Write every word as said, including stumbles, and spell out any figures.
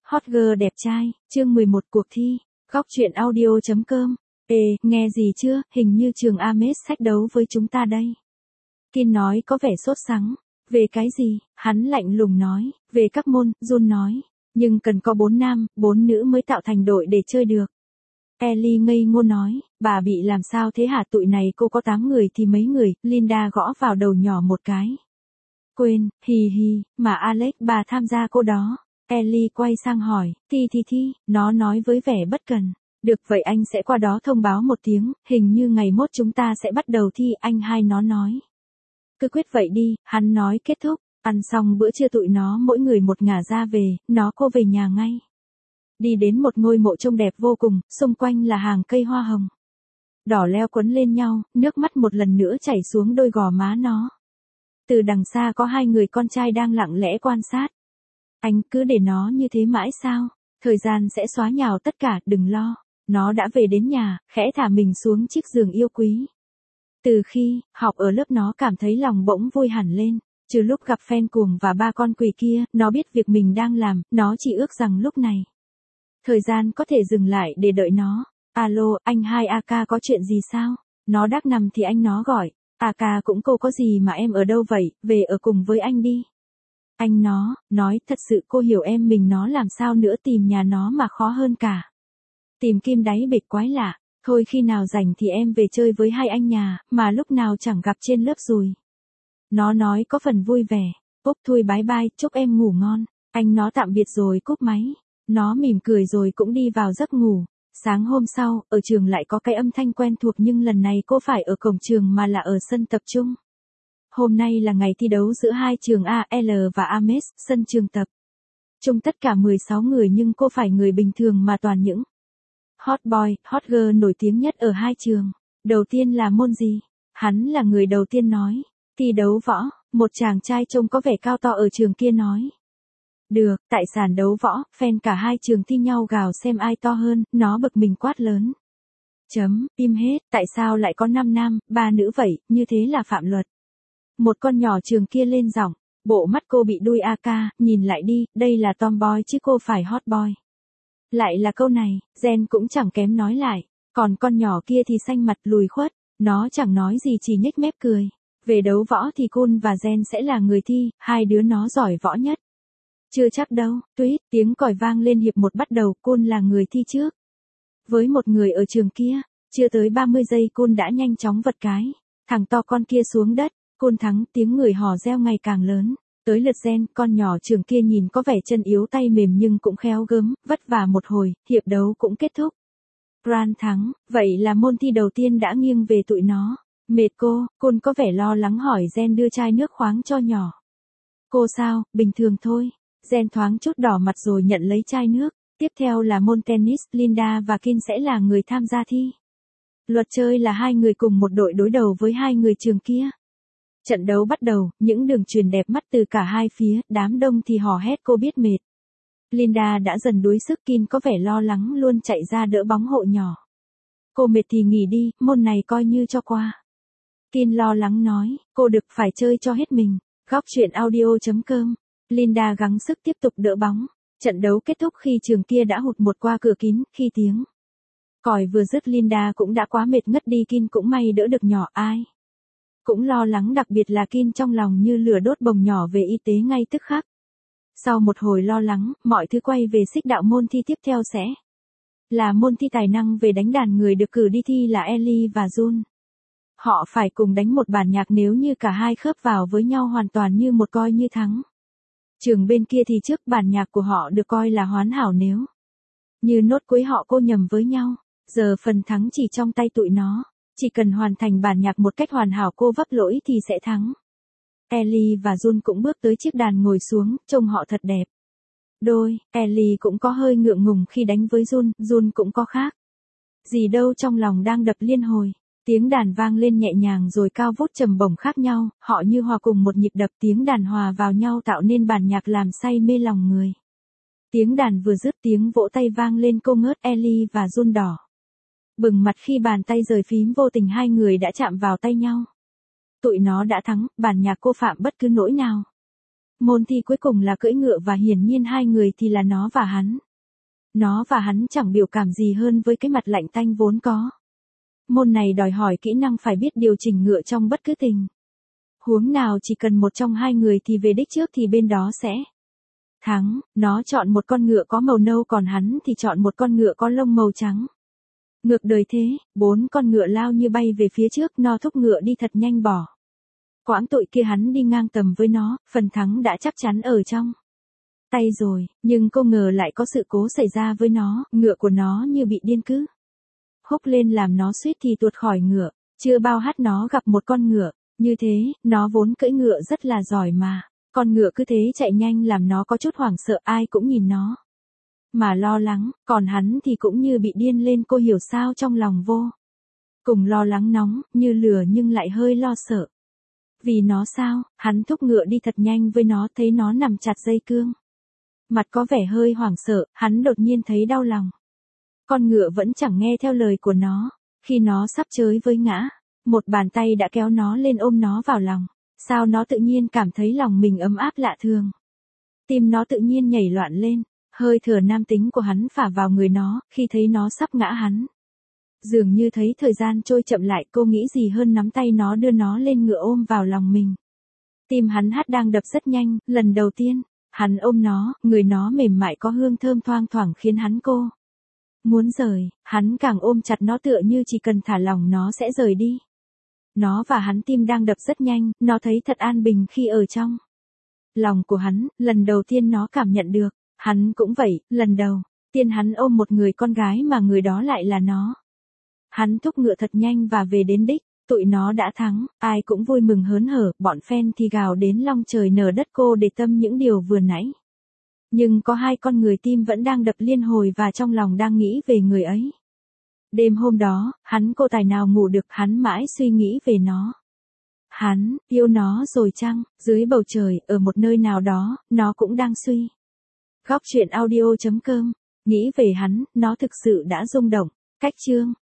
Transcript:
Hot girl đẹp trai, chương mười một cuộc thi, góc truyện audio.com. Ê, nghe gì chưa, hình như trường Ames sách đấu với chúng ta đây. Kin nói có vẻ sốt sắng. Về cái gì, hắn lạnh lùng nói, về các môn, Jun nói. Nhưng cần có bốn nam, bốn nữ mới tạo thành đội để chơi được. Ellie ngây ngô nói, bà bị làm sao thế hả, tụi này cô có tám người thì mấy người, Linda gõ vào đầu nhỏ một cái. Quên, hì hì, mà Alex bà tham gia cô đó. Ellie quay sang hỏi, thi thi thi, nó nói với vẻ bất cần. Được vậy anh sẽ qua đó thông báo một tiếng, hình như ngày mốt chúng ta sẽ bắt đầu thi, anh hai nó nói. Cứ quyết vậy đi, hắn nói kết thúc, ăn xong bữa trưa tụi nó mỗi người một ngả ra về, nó cô về nhà ngay. Đi đến một ngôi mộ trông đẹp vô cùng, xung quanh là hàng cây hoa hồng. Đỏ leo quấn lên nhau, nước mắt một lần nữa chảy xuống đôi gò má nó. Từ đằng xa có hai người con trai đang lặng lẽ quan sát. Anh cứ để nó như thế mãi sao? Thời gian sẽ xóa nhào tất cả, đừng lo. Nó đã về đến nhà, khẽ thả mình xuống chiếc giường yêu quý. Từ khi học ở lớp nó cảm thấy lòng bỗng vui hẳn lên. Trừ lúc gặp fan cuồng và ba con quỷ kia, nó biết việc mình đang làm, nó chỉ ước rằng lúc này. Thời gian có thể dừng lại để đợi nó. Alo, anh hai a ca có chuyện gì sao? Nó đắc nằm thì anh nó gọi. a ca cũng cô có gì mà em ở đâu vậy, về ở cùng với anh đi. Anh nó, nói thật sự cô hiểu em mình nó làm sao nữa, tìm nhà nó mà khó hơn cả. Tìm kim đáy bịch quái lạ, thôi khi nào rảnh thì em về chơi với hai anh nhà, mà lúc nào chẳng gặp trên lớp rồi. Nó nói có phần vui vẻ, Úc thui bái bai, chúc em ngủ ngon, anh nó tạm biệt rồi cúp máy. Nó mỉm cười rồi cũng đi vào giấc ngủ. Sáng hôm sau, ở trường lại có cái âm thanh quen thuộc nhưng lần này cô phải ở cổng trường mà là ở sân tập trung. Hôm nay là ngày thi đấu giữa hai trường a lờ và Ames, sân trường tập. Chung tất cả mười sáu người nhưng cô phải người bình thường mà toàn những hot boy, hot girl nổi tiếng nhất ở hai trường. Đầu tiên là môn gì? Hắn là người đầu tiên nói. Thi đấu võ, một chàng trai trông có vẻ cao to ở trường kia nói. Được, tại sàn đấu võ, fan cả hai trường thi nhau gào xem ai to hơn, nó bực mình quát lớn. Chấm, im hết, tại sao lại có năm nam, ba nữ vậy, như thế là phạm luật. Một con nhỏ trường kia lên giọng, bộ mắt cô bị đuôi a ca, nhìn lại đi, đây là tomboy chứ cô phải hot boy. Lại là câu này, Jen cũng chẳng kém nói lại, còn con nhỏ kia thì xanh mặt lùi khuất, nó chẳng nói gì chỉ nhếch mép cười. Về đấu võ thì Kun và Jen sẽ là người thi, hai đứa nó giỏi võ nhất. Chưa chắc đâu, tuyết, tiếng còi vang lên hiệp một bắt đầu, Kun là người thi trước. Với một người ở trường kia, chưa tới ba mươi giây Kun đã nhanh chóng vật cái, thằng to con kia xuống đất, Kun thắng, tiếng người hò reo ngày càng lớn. Tới lượt Jen, con nhỏ trường kia nhìn có vẻ chân yếu tay mềm nhưng cũng khéo gớm, vất vả một hồi, hiệp đấu cũng kết thúc. Gran thắng, vậy là môn thi đầu tiên đã nghiêng về tụi nó. Mệt cô, Kun có vẻ lo lắng hỏi Jen đưa chai nước khoáng cho nhỏ. Cô sao, bình thường thôi. Jen thoáng chút đỏ mặt rồi nhận lấy chai nước. Tiếp theo là môn tennis, Linda và Kin sẽ là người tham gia thi. Luật chơi là hai người cùng một đội đối đầu với hai người trường kia. Trận đấu bắt đầu, những đường chuyền đẹp mắt từ cả hai phía, đám đông thì hò hét cô biết mệt. Linda đã dần đuối sức, Kin có vẻ lo lắng luôn chạy ra đỡ bóng hộ nhỏ. Cô mệt thì nghỉ đi, môn này coi như cho qua. Kin lo lắng nói, cô được phải chơi cho hết mình. Góc truyện audio.com. Linda gắng sức tiếp tục đỡ bóng. Trận đấu kết thúc khi trường kia đã hụt một qua cửa kín, khi tiếng còi vừa dứt Linda cũng đã quá mệt ngất đi, Kin cũng may đỡ được nhỏ, ai cũng lo lắng, đặc biệt là Kin trong lòng như lửa đốt bồng nhỏ về y tế ngay tức khắc. Sau một hồi lo lắng, mọi thứ quay về xích đạo, môn thi tiếp theo sẽ là môn thi tài năng về đánh đàn, người được cử đi thi là Ellie và Jun. Họ phải cùng đánh một bản nhạc, nếu như cả hai khớp vào với nhau hoàn toàn như một coi như thắng. Trường bên kia thì trước bản nhạc của họ được coi là hoàn hảo, nếu như nốt cuối họ cô nhầm với nhau. Giờ phần thắng chỉ trong tay tụi nó. Chỉ cần hoàn thành bản nhạc một cách hoàn hảo, cô vấp lỗi thì sẽ thắng. Ellie và Jun cũng bước tới chiếc đàn ngồi xuống, trông họ thật đẹp. Đôi, Ellie cũng có hơi ngượng ngùng khi đánh với Jun, Jun cũng có khác gì đâu, trong lòng đang đập liên hồi. Tiếng đàn vang lên nhẹ nhàng rồi cao vút trầm bổng khác nhau, họ như hòa cùng một nhịp đập, tiếng đàn hòa vào nhau tạo nên bản nhạc làm say mê lòng người. Tiếng đàn vừa dứt, tiếng vỗ tay vang lên, cô ngớt, Ellie và Jun đỏ bừng mặt khi bàn tay rời phím, vô tình hai người đã chạm vào tay nhau. Tụi nó đã thắng, bản nhạc cô phạm bất cứ lỗi nào. Môn thi cuối cùng là cưỡi ngựa và hiển nhiên hai người thì là nó và hắn. Nó và hắn chẳng biểu cảm gì hơn với cái mặt lạnh tanh vốn có. Môn này đòi hỏi kỹ năng phải biết điều chỉnh ngựa trong bất cứ tình huống nào, chỉ cần một trong hai người thì về đích trước thì bên đó sẽ thắng. Nó chọn một con ngựa có màu nâu còn hắn thì chọn một con ngựa có lông màu trắng. Ngược đời thế, bốn con ngựa lao như bay về phía trước, nó thúc ngựa đi thật nhanh bỏ. Quãng tội kia hắn đi ngang tầm với nó, phần thắng đã chắc chắn ở trong tay rồi, nhưng cô ngờ lại có sự cố xảy ra với nó, ngựa của nó như bị điên cứ húc lên làm nó suýt thì tuột khỏi ngựa. Chưa bao hát nó gặp một con ngựa như thế, nó vốn cưỡi ngựa rất là giỏi mà. Con ngựa cứ thế chạy nhanh làm nó có chút hoảng sợ, ai cũng nhìn nó mà lo lắng, còn hắn thì cũng như bị điên lên, cô hiểu sao trong lòng vô cùng lo lắng, nóng như lửa nhưng lại hơi lo sợ. Vì nó sao, hắn thúc ngựa đi thật nhanh với nó, thấy nó nằm chặt dây cương. Mặt có vẻ hơi hoảng sợ, hắn đột nhiên thấy đau lòng. Con ngựa vẫn chẳng nghe theo lời của nó, khi nó sắp chới với ngã, một bàn tay đã kéo nó lên ôm nó vào lòng. Sao nó tự nhiên cảm thấy lòng mình ấm áp lạ thường. Tim nó tự nhiên nhảy loạn lên, hơi thở nam tính của hắn phả vào người nó, khi thấy nó sắp ngã hắn. Dường như thấy thời gian trôi chậm lại, cô nghĩ gì hơn nắm tay nó đưa nó lên ngựa ôm vào lòng mình. Tim hắn hát đang đập rất nhanh, lần đầu tiên, hắn ôm nó, người nó mềm mại có hương thơm thoang thoảng khiến hắn cô muốn rời, hắn càng ôm chặt nó tựa như chỉ cần thả lỏng nó sẽ rời đi. Nó và hắn tim đang đập rất nhanh, nó thấy thật an bình khi ở trong lòng của hắn, lần đầu tiên nó cảm nhận được, hắn cũng vậy, lần đầu tiên hắn ôm một người con gái mà người đó lại là nó. Hắn thúc ngựa thật nhanh và về đến đích, tụi nó đã thắng, ai cũng vui mừng hớn hở, bọn fan thì gào đến long trời nở đất, cô để tâm những điều vừa nãy. Nhưng có hai con người tim vẫn đang đập liên hồi và trong lòng đang nghĩ về người ấy. Đêm hôm đó, hắn cô tài nào ngủ được, hắn mãi suy nghĩ về nó. Hắn, yêu nó rồi chăng, dưới bầu trời, ở một nơi nào đó, nó cũng đang suy. Góc truyện audio chấm com, nghĩ về hắn, nó thực sự đã rung động. Cách chương